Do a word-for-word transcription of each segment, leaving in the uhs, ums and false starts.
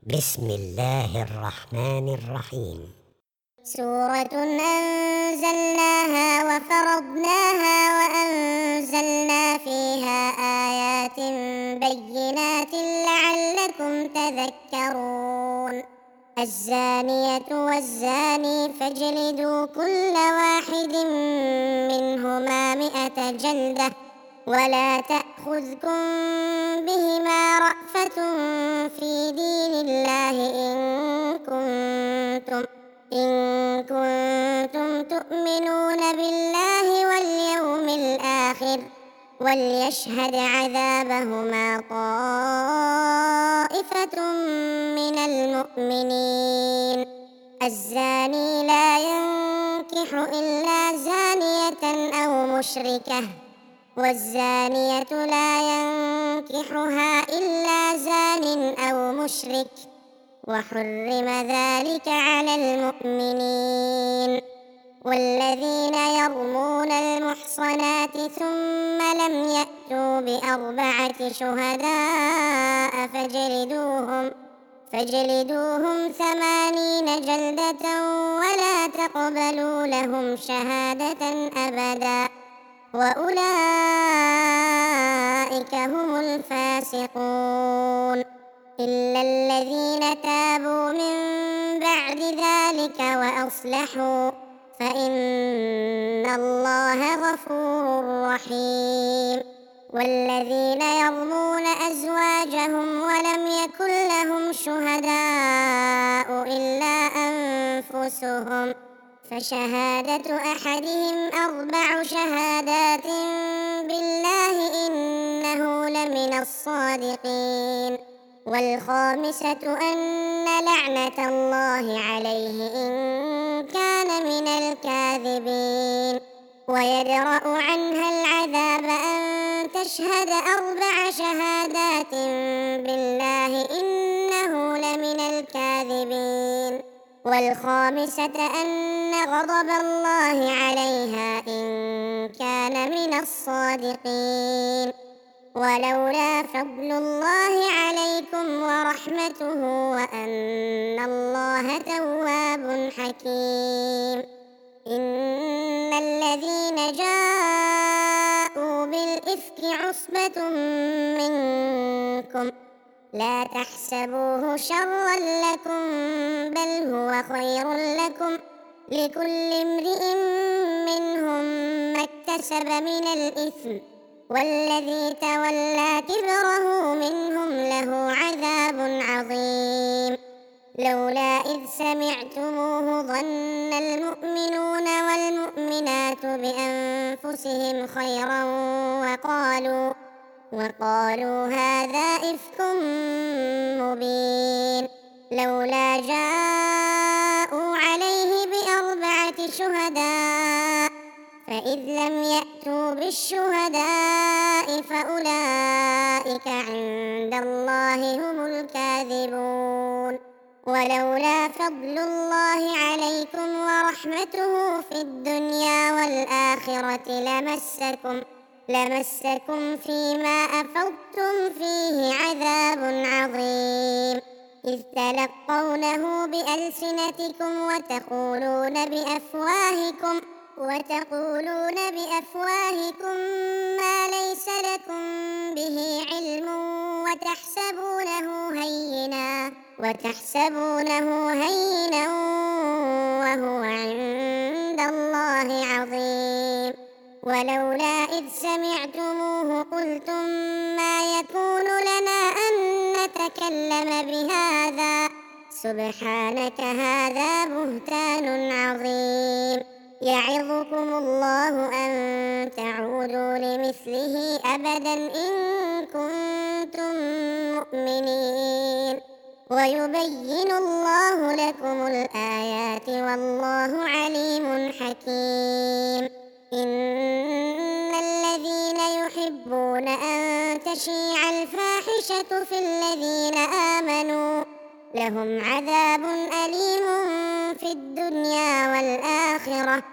بسم الله الرحمن الرحيم. سورة أنزلناها وفرضناها وأنزلنا فيها آيات بينات لعلكم تذكرون. الزانية والزاني فاجلدوا كل واحد منهما مئة جلدة ولا تأخذكم بهما رأفة في دين الله إن كنتم إن كنتم تؤمنون بالله واليوم الآخر وليشهد عذابهما طائفة من المؤمنين. الزاني لا ينكح إلا زانية أو مشركة والزانية لا ينكحها إلا زان أو مشرك وحرم ذلك على المؤمنين. والذين يرمون المحصنات ثم لم يأتوا بأربعة شهداء فاجلدوهم فاجلدوهم ثمانين جلدة ولا تقبلوا لهم شهادة أبدا وأولئك هم الفاسقون. إلا الذين تابوا من بعد ذلك وأصلحوا فإن الله غفور رحيم. والذين يرمون أزواجهم ولم يكن لهم شهداء إلا أنفسهم فشهادة أحدهم أربع شهادات بالله إنه لمن الصادقين. والخامسة أن لعنة الله عليه إن كان من الكاذبين. ويدرأ عنها العذاب أن تشهد أربع شهادات بالله إنه لمن الكاذبين. والخامسة أن غضب الله عليها إن كان من الصادقين. ولولا فضل الله عليكم ورحمته وأن الله تواب حكيم. إن الذين جاءوا بالإفك عصبة منكم لا تحسبوه شرا لكم بل هو خير لكم لكل امرئ منهم ما اكتسب من الإثم والذي تولى كبره منهم له عذاب عظيم. لولا إذ سمعتموه ظن المؤمنون والمؤمنات بأنفسهم خيرا وقالوا وقالوا هذا إفك مبين. لولا جاءوا عليه بأربعة شهداء فإذ لم يأتوا بالشهداء فأولئك عند الله هم الكاذبون. ولولا فضل الله عليكم ورحمته في الدنيا والآخرة لمسكم لمسكم فيما أفضتم فيه عذاب عظيم. إذ تلقونه بألسنتكم وتقولون بأفواهكم وتقولون بأفواهكم ما ليس لكم به علم وتحسبونه هينا وتحسبونه هينا وهو عند الله عظيم. ولولا إذ سمعتموه قلتم ما يكون لنا أن نتكلم بهذا سبحانك هذا بهتان عظيم. يعظكم الله أن تعودوا لمثله أبدا إن كنتم مؤمنين. ويبين الله لكم الآيات والله عليم حكيم. إن الذين يحبون أن تشيع الفاحشة في الذين آمنوا لهم عذاب أليم في الدنيا والآخرة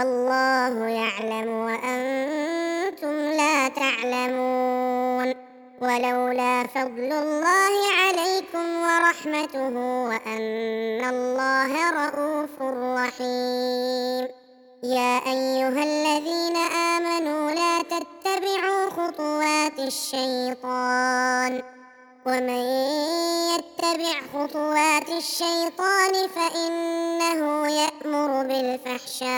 والله يعلم وأنتم لا تعلمون. ولولا فضل الله عليكم ورحمته وأن الله رءوف رحيم. يا أيها الذين آمنوا لا تتبعوا خطوات الشيطان، ومن يتبع خطوات الشيطان فإنه يأمر بالفحشاء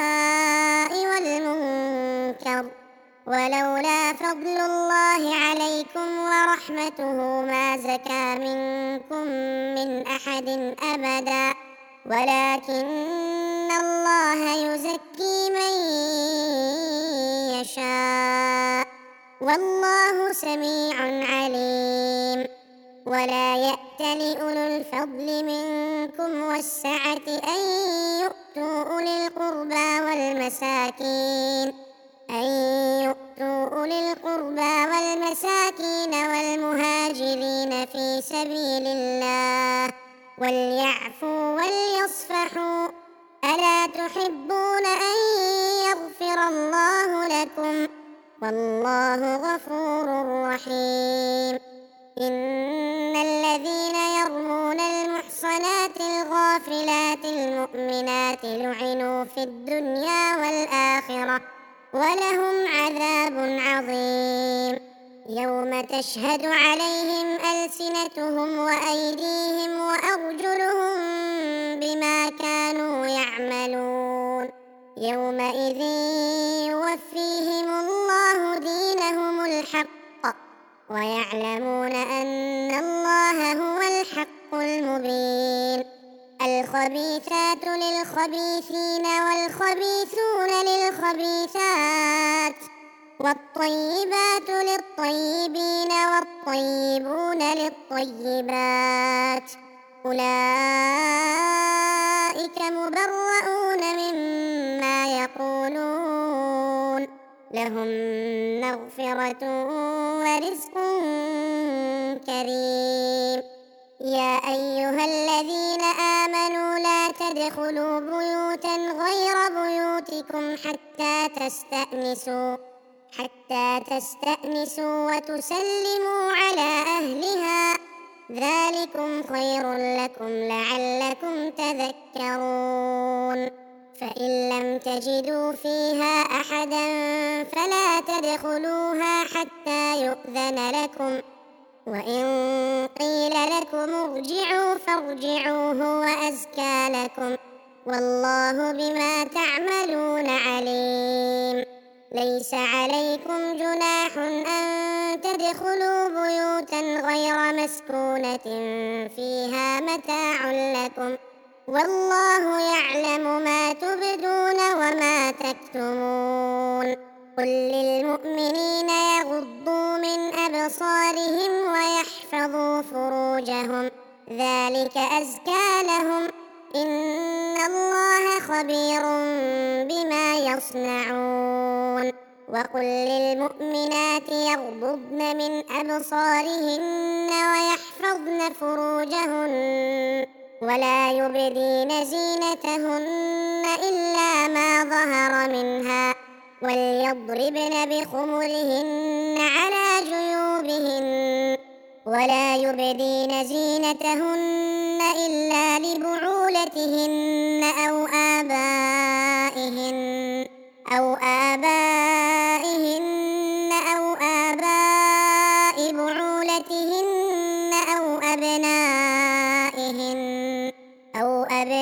والمنكر. ولولا فضل الله عليكم ورحمته ما زكى منكم من أحد أبدا، ولكن الله يزكي من يشاء والله سميع عليم. ولا يأتل أولو الفضل منكم والسعة أن يؤتوا أولي القربى والمساكين أن يؤتوا أولي القربى والمساكين والمهاجرين في سبيل الله وليعفوا وليصفحوا. ألا تحبون أن يغفر الله لكم والله غفور رحيم. إن الذين يرمون المحصنات الغافلات المؤمنات لعنوا في الدنيا والآخرة ولهم عذاب عظيم. يوم تشهد عليهم ألسنتهم وأيديهم وأرجلهم بما كانوا يعملون. يومئذ يوفيهم الله دينهم الحق ويعلمون أن الله هو الحق المبين. الخبيثات للخبيثين والخبيثون للخبيثات والطيبات للطيبين والطيبون للطيبات أولئك مبرؤون مما يقولون لهم مغفرة ورزق كريم. يا أيها الذين آمنوا لا تدخلوا بيوتا غير بيوتكم حتى تستأنسوا حتى تستأنسوا وتسلموا على أهلها ذلكم خير لكم لعلكم تذكرون. فإن لم تجدوا فيها أحدا فلا تدخلوها حتى يؤذن لكم، وإن قيل لكم ارجعوا فارجعوا هو أزكى لكم والله بما تعملون عليم. ليس عليكم جناح أن تدخلوا بيوتا غير مسكونة فيها متاع لكم والله يعلم ما تبدون وما تكتمون. قل للمؤمنين يغضوا من أبصارهم ويحفظوا فروجهم ذلك أزكى لهم إن الله خبير بما يصنعون. وقل للمؤمنات يغضضن من أبصارهن ويحفظن فروجهن ولا يبدين زينتهن إلا ما ظهر منها وليضربن بخمرهن على جيوبهن ولا يبدين زينتهن إلا لبعولتهن أو آبائهن أو آبائهن أو آباء بعولتهن أو أبنائهن أو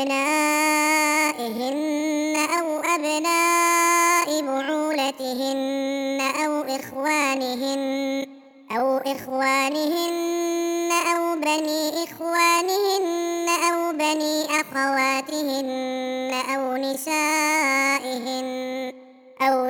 أبنائهن أو أبناء بعولتهن أو إخوانهن أو إخوانهن أو بني إخوانهن أو بني أخواتهن أو نسائهن أو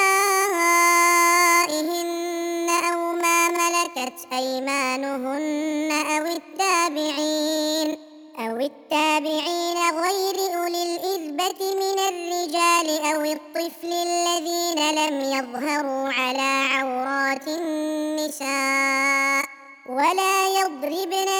نسائهن أو ما ملكت أيمانهن أو التابعين أو التابعين غير أولي الإربة من الرجال أو الطفل الذين لم يظهروا على عورات النساء ولا يضربن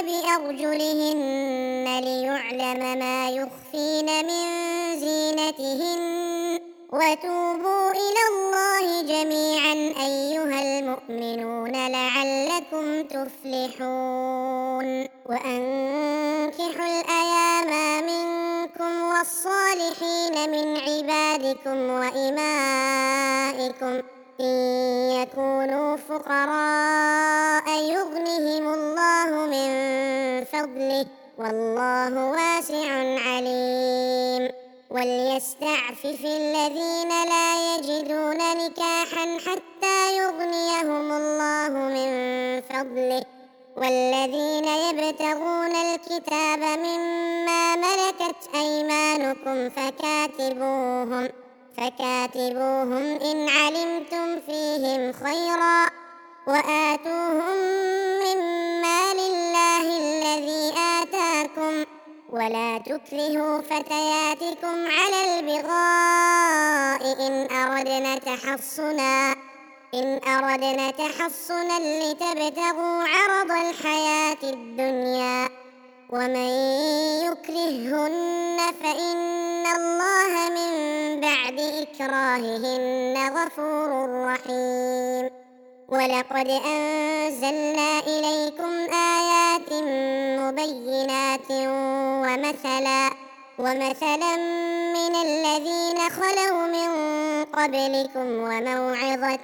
بأرجلهن ليعلم ما يخفين من زينتهن وتوبوا إلى الله جميعا أيها المؤمنون لعلكم تفلحون وأنكحوا الأيام منكم والصالحين من عبادكم وإمائكم إن يكونوا فقراء يغنهم الله من فضله والله واسع عليم وليستعفف الذين لا يجدون نكاحا حتى يغنيهم الله من فضله والذين يبتغون الكتاب مما ملكت أيمانكم فكاتبوهم فكاتبوهم إن علمتم فيهم خيرا وآتوهم مما لله الذي آتاكم ولا تكرهوا فتياتكم على البغاء إن أردنا تحصنا إن أردنا تحصنا لتبتغوا عرض الحياة الدنيا ومن يكرههن فإن الله من بعد إكراههن غفور رحيم ولقد أنزلنا إليكم آيات مبينات ومثلا ومثلا من الذين خلوا من قبلكم وموعظة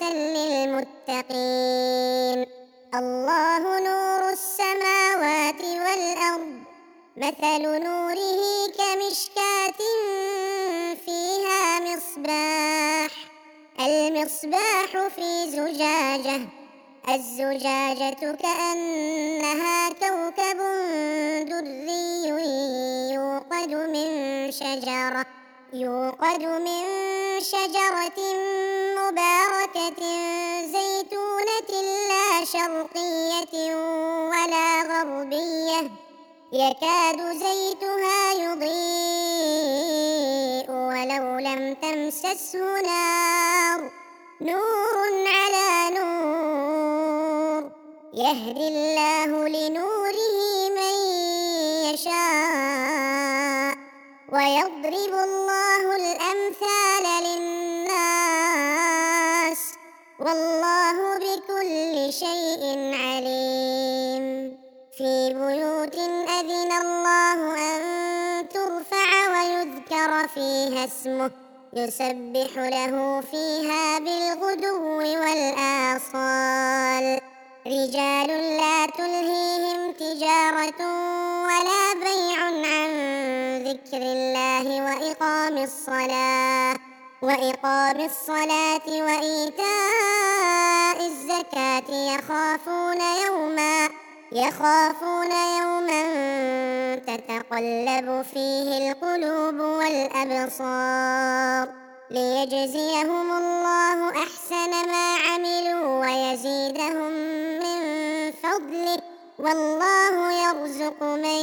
للمتقين الله نور السماوات والأرض مثل نوره كمشكاة فيها مصباح المصباح في زجاجة الزجاجة كأنها كوكب دري يوقد من شجرة يوقد من شجرة مباركة زيتونة لا شرقية ولا غربية يكاد زيتها يضيء ولو لم تمسسه نار نور على نور يهدي الله لنوره من يشاء ويضرب الله الأمثال للناس والله بكل شيء عليم في بيوت أذن الله أن ترفع ويذكر فيها اسمه يسبح له فيها بالغدو والآصال رجال لا تلهيهم تجارة ولا بيع عن ذكر الله وإقام الصلاة وإقام الصلاة وإيتاء الزكاة يخافون يوما يخافون يوما تتقلب فيه القلوب والأبصار ليجزيهم الله أحسن ما عملوا ويزيدهم من فضله والله يرزق من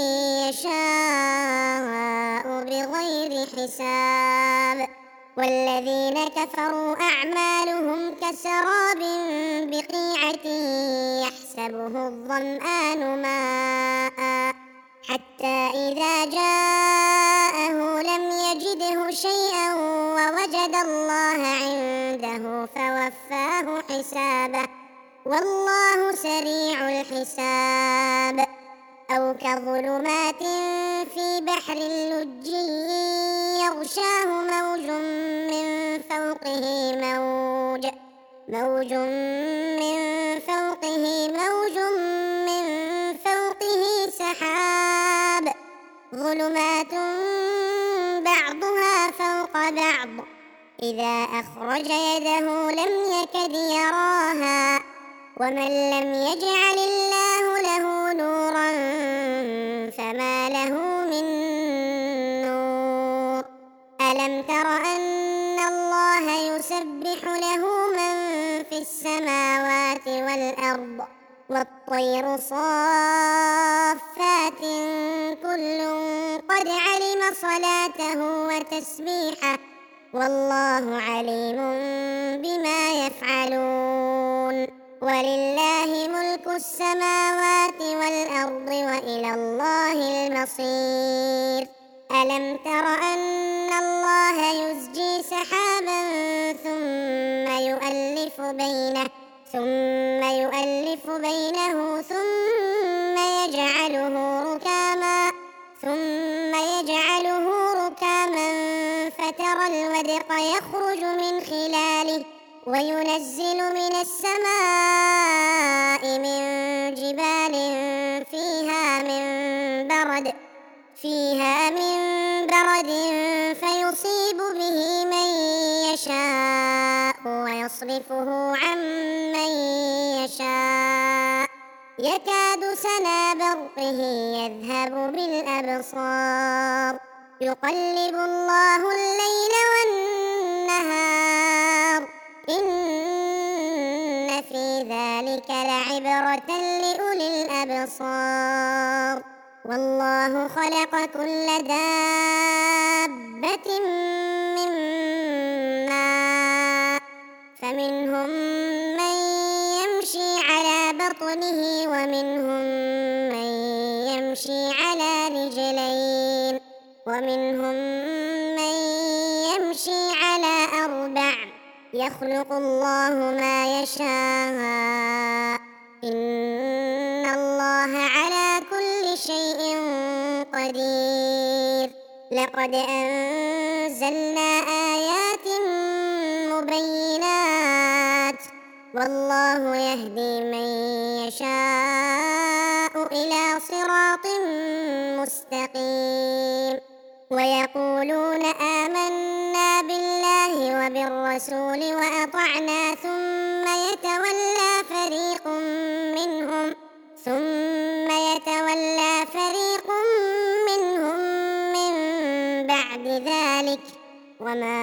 يشاء بغير حساب والذين كفروا أعمالهم كسراب بقيعة يحسبه الظمآن ماء حتى إذا جاءه لم يجده شيئا ووجد الله عنده فوفاه حسابه والله سريع الحساب أو كظلمات في بحر لجي يغشاه موج من فوقه موج موج من فوقه موج من فوقه سحاب ظلمات بعضها فوق بعض إذا أخرج يده لم يكد يراها ومن لم يجعل الله له نورا فما له من نور ألم تر أن الله يسبح له من في السماوات والأرض والطير صافات كل قد علم صلاته وتسبيحه والله عليم بما يفعلون ولله ملك السماوات والأرض وإلى الله المصير ألم تر أن الله يزجي سحابا ثم يؤلف بينه ثم يؤلف بينه ثم يجعله ركاما ثم يجعله ركاما فترى الودق يخرج من خلاله وينزل من السماء من جبال فيها من برد فيها من برد فيصيب به من يشاء ويصرفه عن من يشاء يكاد سنا برقه يذهب بالأبصار يقلب الله الليل والنهار إن في ذلك لعبرة لأولي الأبصار والله خلق كل دابة من ماء فمنهم من يمشي على بطنه ومنهم من يمشي على رجلين ومنهم من يمشي على أربع يخلق الله ما يشاء إن الله على كل شيء قدير لقد أنزلنا آيات مبينات والله يهدي من يشاء إلى صراط مستقيم ويقولون آمنا بالله وبالرسول وأطعنا ثم يتولى فريق منهم ثم يتولى فريق منهم من بعد ذلك وما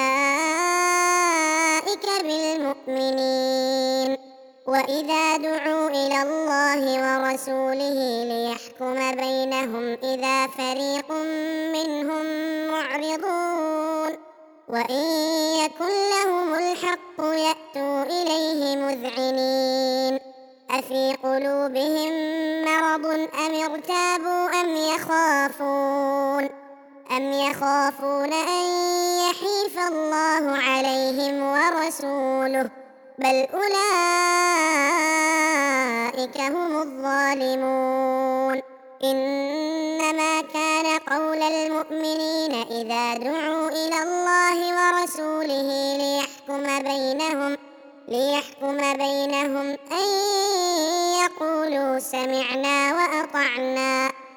أولئك بالمؤمنين وإذا دعوا إلى الله ورسوله ليحكم بينهم إذا فريق منهم معرضون وإن يكن لهم الحق يأتوا إليه مذعنين أفي قلوبهم مرض أم ارتابوا أم يخافون أم يخافون أن يحيف الله عليهم ورسوله بل أولئك هم الظالمون إنما كان قول المؤمنين إذا دعوا إلى الله ورسوله ليحكم بينهم ليحكم بينهم أن يقولوا سمعنا وأطعنا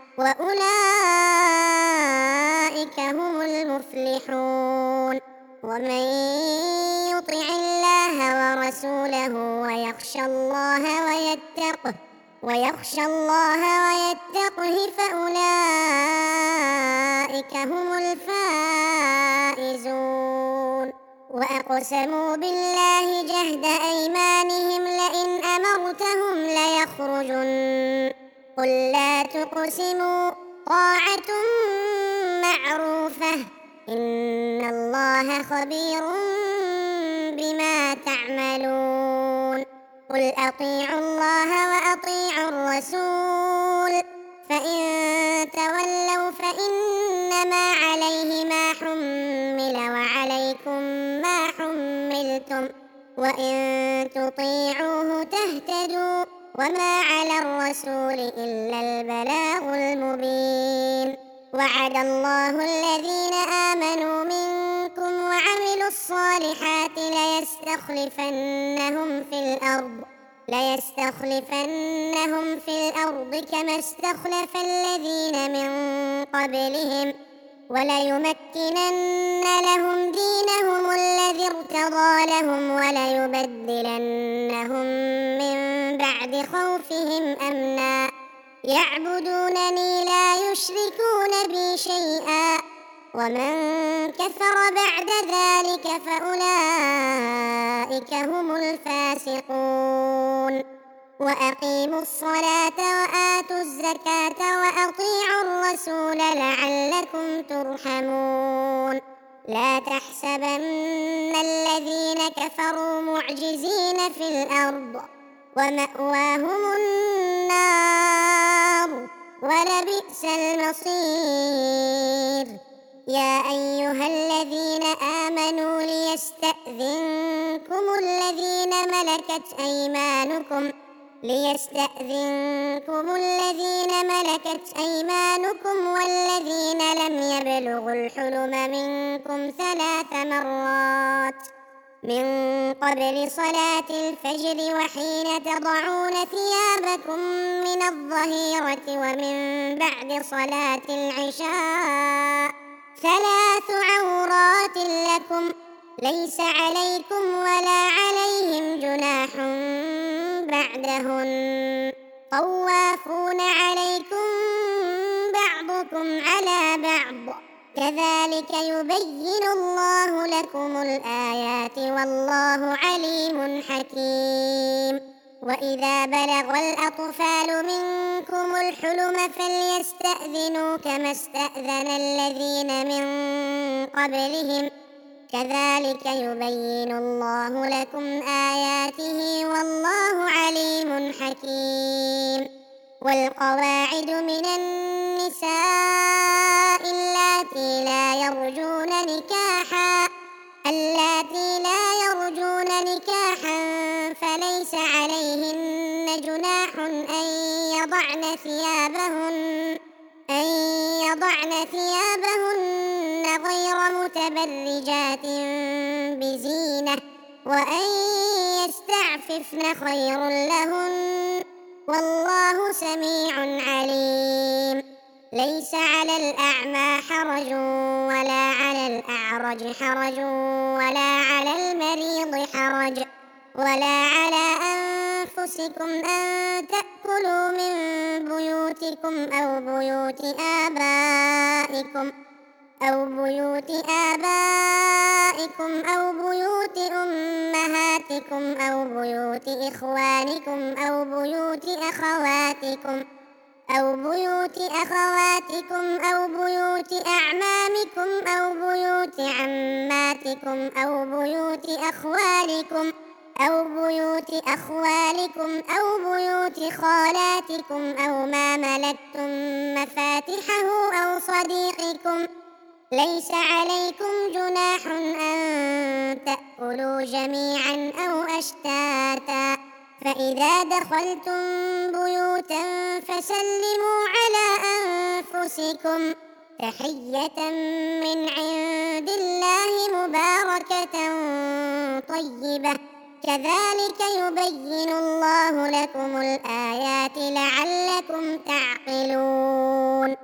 وأولئك هم المفلحون ومن يطع الله ورسوله ويخشى الله ويتقه ويخشى الله ويتقه فأولئك هم الفائزون وأقسموا بالله جهد أيمانهم لئن أمرتهم ليخرجن قل لا تقسموا طاعة معروفة إن الله خبير بما تعملون قل أطيعوا الله وأطيعوا الرسول فإن تولوا فإنما عليه ما حمل وعليكم ما حملتم وإن تطيعوه تهتدوا وما على الرسول إلا البلاغ المبين وعد الله الذين آمنوا منكم وعملوا الصالحات ليستخلفنهم في الأرض ليستخلفنهم في الأرض كما استخلف الذين من قبلهم وليمكنن لهم دينهم الذي ارتضى لهم وليبدلنهم من بعد خوفهم أمنا يعبدونني لا يشركون بي شيئا ومن كفر بعد ذلك فأولئك هم الفاسقون وأقيموا الصلاة وآتوا الزكاة وأطيعوا الرسول لعلكم ترحمون لا تحسبن الذين كفروا معجزين في الأرض ومأواهم النار ولبئس المصير. يا أيها الذين آمنوا ليستأذنكم الذين ملكت أيمانكم ليستأذنكم الذين ملكت أيمانكم والذين لم يبلغوا الحلم منكم ثلاث مرات من قبل صلاة الفجر وحين تضعون ثيابكم من الظهيرة ومن بعد صلاة العشاء، ثلاث عورات لكم ليس عليكم ولا عليهم جناح بعدهن، طوافون عليكم بعضكم على بعض، كذلك يبين الله لكم الآيات والله عليم حكيم. وإذا بلغ الأطفال منكم الحلم فليستأذنوا كما استأذن الذين من قبلهم، كذلك يبين الله لكم آياته والله عليم حكيم. والقواعد من النساء اللاتي لا يرجون نكاحا اللاتي لا يرجون نكاحا فليس عليهن جناح أن يضعن ثيابهن أن يضعن ثيابهن غير متبرجات بزينة، وأن يستعففن خير لهن، والله سميع عليم. ليس على الأعمى حرج ولا على الأعرج حرج ولا على المريض حرج ولا على أنفسكم أن تأكلوا من بيوتكم أو بيوت آبائكم أو بيوت آبائكم أو بيوت أمهاتكم أو بيوت إخوانكم أو بيوت أخواتكم أو بيوت أخواتكم أو بيوت أعمامكم أو بيوت عماتكم أو بيوت أخوالكم أو بيوت أخوالكم أو بيوت خالاتكم أو ما ملكتم مفاتحه أو صديقكم، ليس عليكم جناح أن تأكلوا جميعا أو أشتاتا، فإذا دخلتم بيوتا فسلموا على أنفسكم تحية من عند الله مباركة طيبة، كذلك يبين الله لكم الآيات لعلكم تعقلون.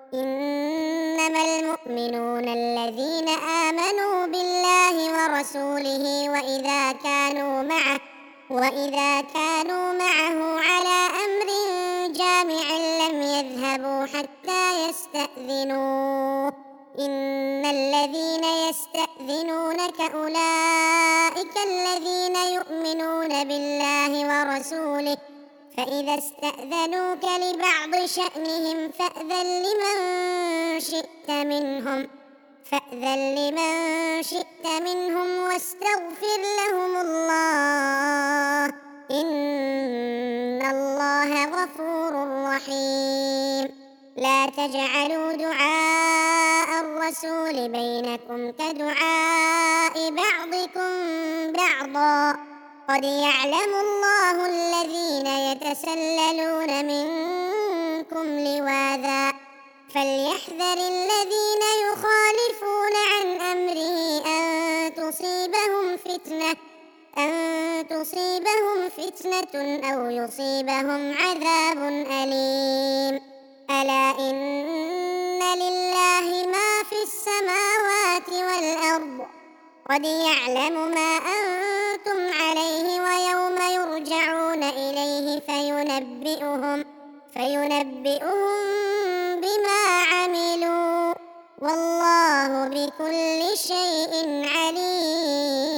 إنما المؤمنون الذين آمنوا بالله ورسوله وإذا كانوا معه وإذا كانوا معه على أمر جامع لم يذهبوا حتى يستأذنوه، إن الذين يستأذنونك أولئك الذين يؤمنون بالله ورسوله، فإذا استأذنوك لبعض شأنهم فأذن لمن شئت منهم فأذن لمن شئت منهم واستغفر لهم الله، إن الله غفور رحيم. لا تجعلوا دعاء الرسول بينكم كدعاء بعضكم بعضا، قد يعلم الله الذين يتسللون منكم لواذا، فليحذر الذين يخالفون عن أمره أن تصيبهم فتنة أن تصيبهم فتنة أو يصيبهم عذاب أليم. ألا إن لله ما في السماوات والأرض، قد يعلم ما أنتم عليه ويوم يرجعون إليه فينبئهم فينبئهم بما عملوا، والله بكل شيء عليم.